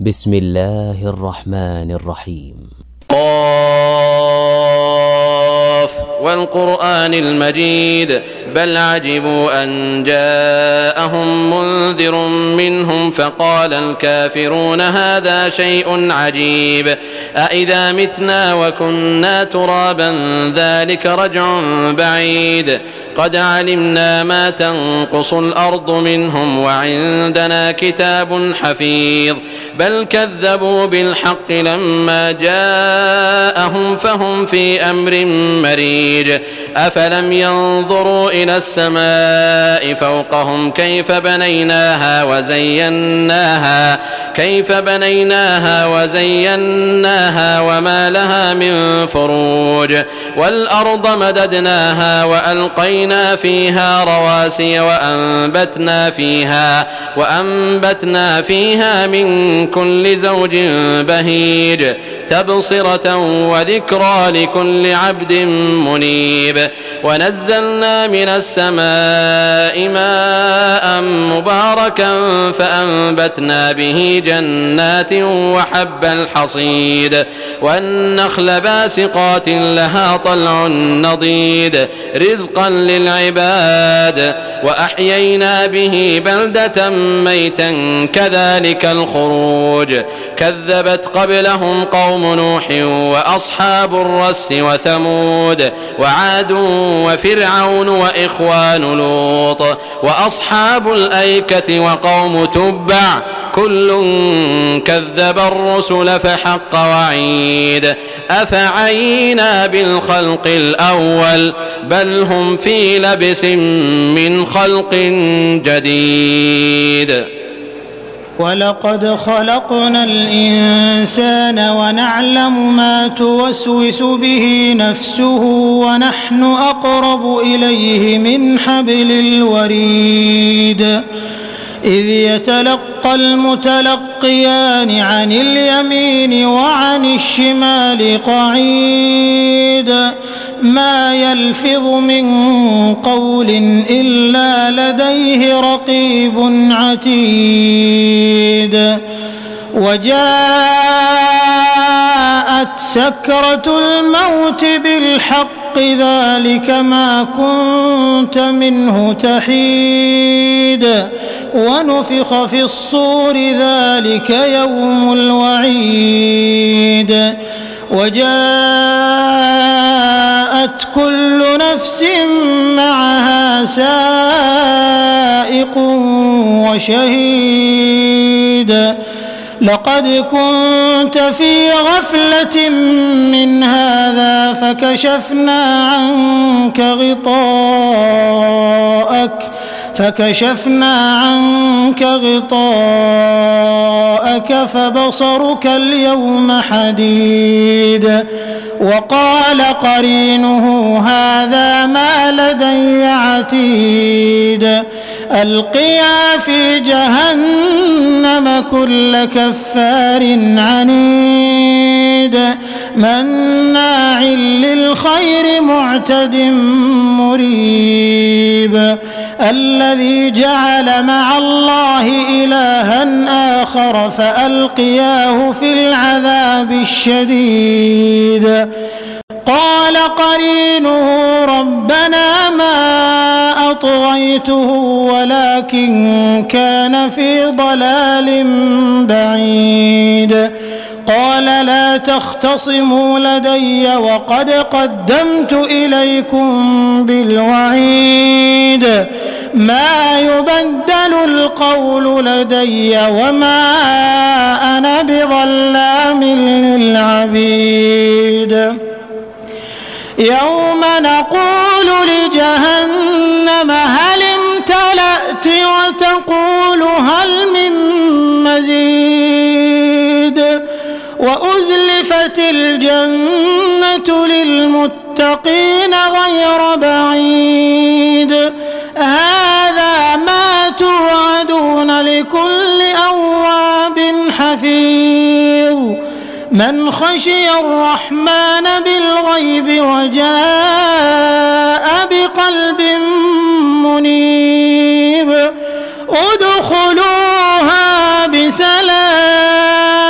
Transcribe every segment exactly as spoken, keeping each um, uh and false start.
بسم الله الرحمن الرحيم. قاف والقرآن المجيد بل عجبوا أن جاءهم منذر منهم فقال الكافرون هذا شيء عجيب أإذا متنا وكنا ترابا ذلك رجع بعيد قد علمنا ما تنقص الأرض منهم وعندنا كتاب حفيظ بل كذبوا بالحق لما جاءهم فهم في أمر مريج أفلم ينظروا إلى السماء فوقهم كيف بنيناها وزيناها كيف بنيناها وزيناها وما لها من فروج والأرض مددناها وألقينا فيها رواسي وأنبتنا فيها وأنبتنا فيها من كل زوج بهيج تبصرة وذكرى لكل عبد منيب ونزلنا من السماء ماء مباركا فأنبتنا به جنات وحب الحصيد والنخل باسقات لها طلع نضيد رزقا للعباد وأحيينا به بلدة ميتا كذلك الخروج كذبت قبلهم قوم نوح وأصحاب الرس وثمود وعاد وفرعون وإخوان لوط وأصحاب الأيكة وقوم تبع كل كذب الرسل فحق وعيد أفعينا بالخلق الأول بل هم في لبس من خلق جديد. ولقد خلقنا الإنسان ونعلم ما توسوس به نفسه ونحن أقرب إليه من حبل الوريد إذ يتلقى المتلقيان عن اليمين وعن الشمال قعيد ما يلفظ من قول إلا لديه رقيب عتيد وجاءت سكرة الموت بالحق ذلك ما كنت منه تحيد ونفخ في الصور ذلك يوم الوعيد وجاءت كل نفس معها سائق وشهيد لقد كنت في غفلة من هذا فكشفنا عنك غطاءك فكشفنا عنك غطاءك فبصرك اليوم حديد وقال قرينه هذا ما لدي عتيد ألقيا في جهنم كل كفار عنيد مناع للخير معتد مريب الذي جعل مع الله إلها آخر فألقياه في العذاب الشديد قال قرينه ربنا ما أطغيته ولكن كان في ضلال بعيد قال لا تختصموا لدي وقد قدمت إليكم بالوعيد ما يبدل القول لدي وما أنا بظلام للعبيد يوم نقول لجهنم هل امتلأت وتقول هل من مزيد وأزلفت الجنة للمتقين غير بعيد هذا ما توعدون لكل أواب حفيظ من خشي الرحمن بالغيب وجاء بقلب منيب ادخلوها بسلام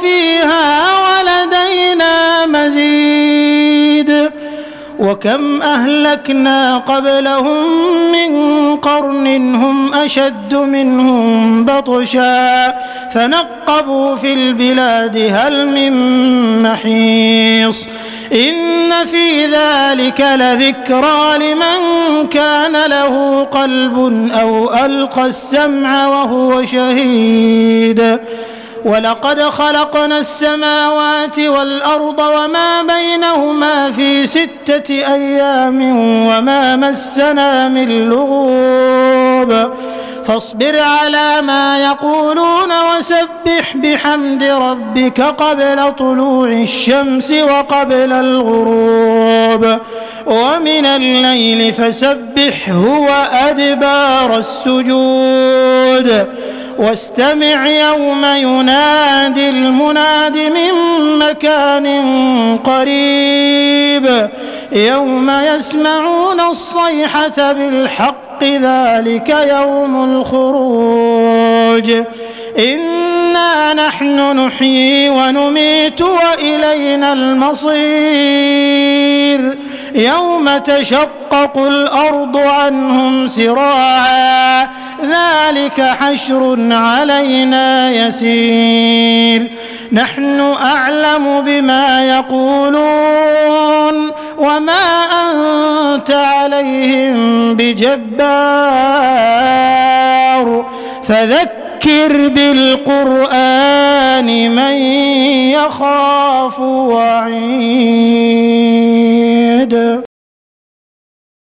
فيها ولدينا مزيد وكم أهلكنا قبلهم من قرن هم أشد منهم بطشا فنقبوا في البلاد هل من محيص إن في ذلك لذكرى لمن كان له قلب أو ألقى السمع وهو شهيد ولقد خلقنا السماوات والأرض وما بينهما في ستة أيام وما مسنا من لغوب فاصبر على ما يقولون وسبح بحمد ربك قبل طلوع الشمس وقبل الغروب ومن الليل فسبحه وأدبار السجود واستمع يوم ينادي المناد من مكان قريب يوم يسمعون الصيحة بالحق ذلك يوم الخروج إنا نحن نحيي ونميت وإلينا المصير يوم تشقق الأرض عنهم سراعا ذلك حشر علينا يسير نحن أعلم بما يقولون وما أنت عليهم بجبار فذكر بالقرآن من يخاف وعيد.